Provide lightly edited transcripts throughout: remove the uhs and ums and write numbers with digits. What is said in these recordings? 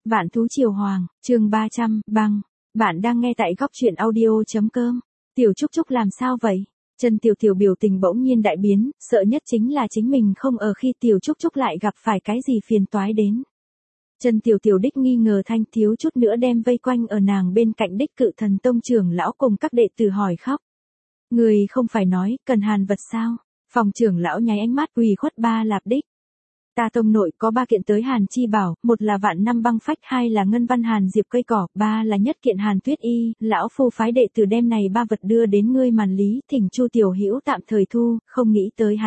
Vạn thú triều hoàng, chương 300, băng. Bạn đang nghe tại góc truyện audio.com. Tiểu Trúc Trúc làm sao vậy? Chân Tiểu Tiểu biểu tình bỗng nhiên đại biến, sợ nhất chính là chính mình không ở khi Tiểu Trúc Trúc lại gặp phải cái gì phiền toái đến. Chân Tiểu Tiểu đích nghi ngờ thanh thiếu chút nữa đem vây quanh ở nàng bên cạnh đích Cự Thần Tông trưởng lão cùng các đệ tử hỏi khóc. Người không phải nói cần hàn vật sao? Phòng trưởng lão nháy ánh mắt ủy khuất ba lạp đích. Ta tông nội có 3 kiện tới hàn chi bảo, một là vạn năm băng phách, 2 là ngân văn hàn diệp cây cỏ, 3 là nhất kiện hàn tuyết y, lão phu phái đệ tử đem này 3 vật đưa đến ngươi màn lý, thỉnh Chu tiểu hữu tạm thời thu, không nghĩ tới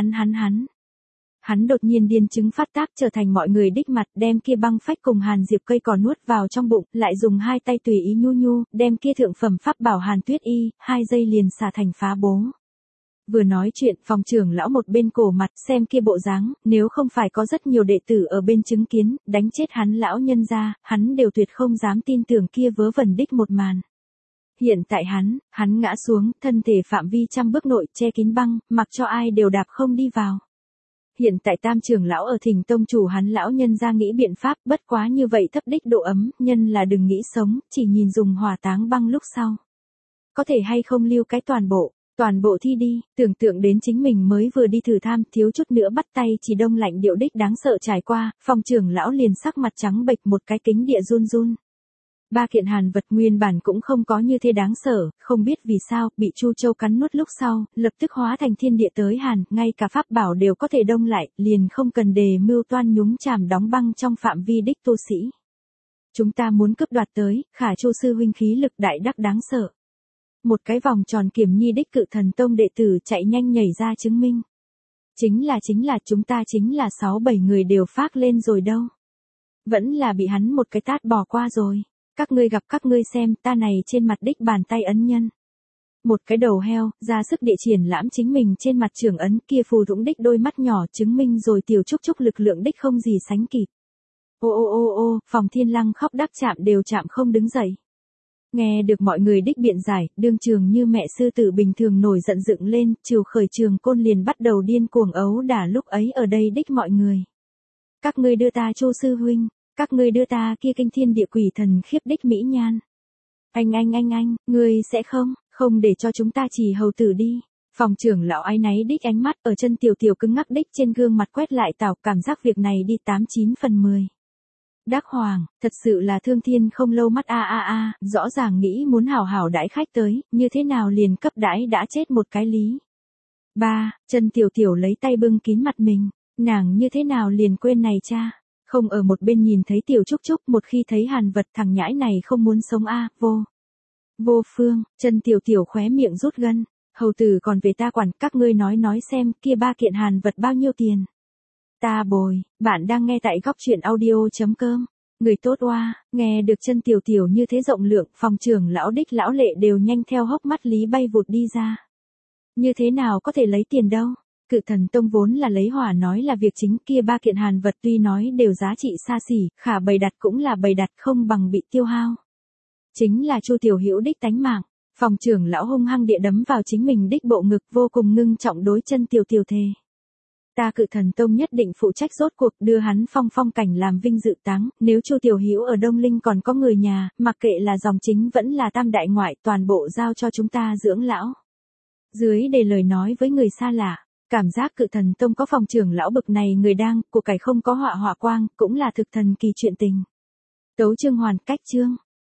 hắn đột nhiên điên chứng phát tác trở thành mọi người đích mặt, đem kia băng phách cùng hàn diệp cây cỏ nuốt vào trong bụng, lại dùng 2 tay tùy ý nhu, đem kia thượng phẩm pháp bảo hàn tuyết y, 2 giây liền xả thành phá bố. Vừa nói chuyện, phòng trưởng lão một bên cổ mặt xem kia bộ dáng, nếu không phải có rất nhiều đệ tử ở bên chứng kiến, đánh chết hắn lão nhân ra, hắn đều tuyệt không dám tin tưởng kia vớ vẩn đích một màn. Hiện tại hắn ngã xuống, thân thể phạm vi trăm bước nội che kín băng, mặc cho ai đều đạp không đi vào. Hiện tại tam trưởng lão ở thỉnh tông chủ hắn lão nhân ra nghĩ biện pháp, bất quá như vậy thấp đích độ ấm, nhân là đừng nghĩ sống, chỉ nhìn dùng hỏa táng băng lúc sau. Có thể hay không lưu cái toàn bộ thi đi, tưởng tượng đến chính mình mới vừa đi thử tham, thiếu chút nữa bắt tay chỉ đông lạnh điệu đích đáng sợ trải qua, phòng trưởng lão liền sắc mặt trắng bệch một cái kính địa run. 3 kiện hàn vật nguyên bản cũng không có như thế đáng sợ, không biết vì sao, bị Chu Châu cắn nuốt lúc sau, lập tức hóa thành thiên địa tới hàn, ngay cả pháp bảo đều có thể đông lại, liền không cần đề mưu toan nhúng chàm đóng băng trong phạm vi đích tu sĩ. Chúng ta muốn cướp đoạt tới, Khả Chu sư huynh khí lực đại đắc đáng sợ. Một cái vòng tròn kiểm nhi đích Cự Thần Tông đệ tử chạy nhanh nhảy ra chứng minh. Chính là chúng ta chính là 6-7 người đều phác lên rồi đâu. Vẫn là bị hắn một cái tát bỏ qua rồi. Các ngươi gặp các ngươi xem, ta này trên mặt đích bàn tay ấn nhân. Một cái đầu heo, ra sức địa triển lãm chính mình trên mặt trưởng ấn, kia phù thủng đích đôi mắt nhỏ chứng minh rồi Tiểu Trúc Trúc lực lượng đích không gì sánh kịp. Ô, phòng Thiên Lăng khóc đắc chạm đều chạm không đứng dậy. Nghe được mọi người đích biện giải, đương trường như mẹ sư tử bình thường nổi giận dựng lên, chiều khởi trường côn liền bắt đầu điên cuồng ấu đả lúc ấy ở đây đích mọi người. Các ngươi đưa ta Chu sư huynh, các ngươi đưa ta kia kinh thiên địa quỷ thần khiếp đích mỹ nhan. Anh, ngươi sẽ không để cho chúng ta chỉ hầu tử đi. Phòng trưởng lão ái náy đích ánh mắt ở chân Tiểu Tiểu cứng ngắc đích trên gương mặt quét lại tảo, cảm giác việc này đi 89 phần 10. Đắc Hoàng, thật sự là thương thiên không lâu mắt rõ ràng nghĩ muốn hảo hảo đãi khách tới, như thế nào liền cấp đãi đã chết một cái lý. Chân Tiểu Tiểu lấy tay bưng kín mặt mình, nàng như thế nào liền quên này cha, không ở một bên nhìn thấy Tiểu Trúc Trúc, một khi thấy hàn vật thằng nhãi này không muốn sống vô phương, chân Tiểu Tiểu khóe miệng rút gân, hầu tử còn về ta quản, các ngươi nói xem kia 3 kiện hàn vật bao nhiêu tiền. Ta bồi, bạn đang nghe tại góc truyện audio.com. Người tốt oa, nghe được chân Tiểu Tiểu như thế rộng lượng, phòng trưởng lão đích lão lệ đều nhanh theo hốc mắt lý bay vụt đi ra. Như thế nào có thể lấy tiền đâu? Cự Thần Tông vốn là lấy hỏa nói là việc chính, kia 3 kiện hàn vật tuy nói đều giá trị xa xỉ, khả bày đặt cũng là bày đặt, không bằng bị tiêu hao. Chính là Chu tiểu hữu đích tánh mạng. Phòng trưởng lão hung hăng địa đấm vào chính mình đích bộ ngực, vô cùng ngưng trọng đối chân Tiểu Tiểu thề. Ta Cự Thần Tông nhất định phụ trách rốt cuộc đưa hắn phong cảnh làm vinh dự táng, nếu Chu tiểu hữu ở Đông Linh còn có người nhà, mặc kệ là dòng chính vẫn là tam đại ngoại, toàn bộ giao cho chúng ta dưỡng lão. Dưới để lời nói với người xa lạ, cảm giác Cự Thần Tông có phòng trưởng lão bực này người đang, của cải không có họa quang, cũng là thực thần kỳ chuyện tình. Tấu chương hoàn cách chương.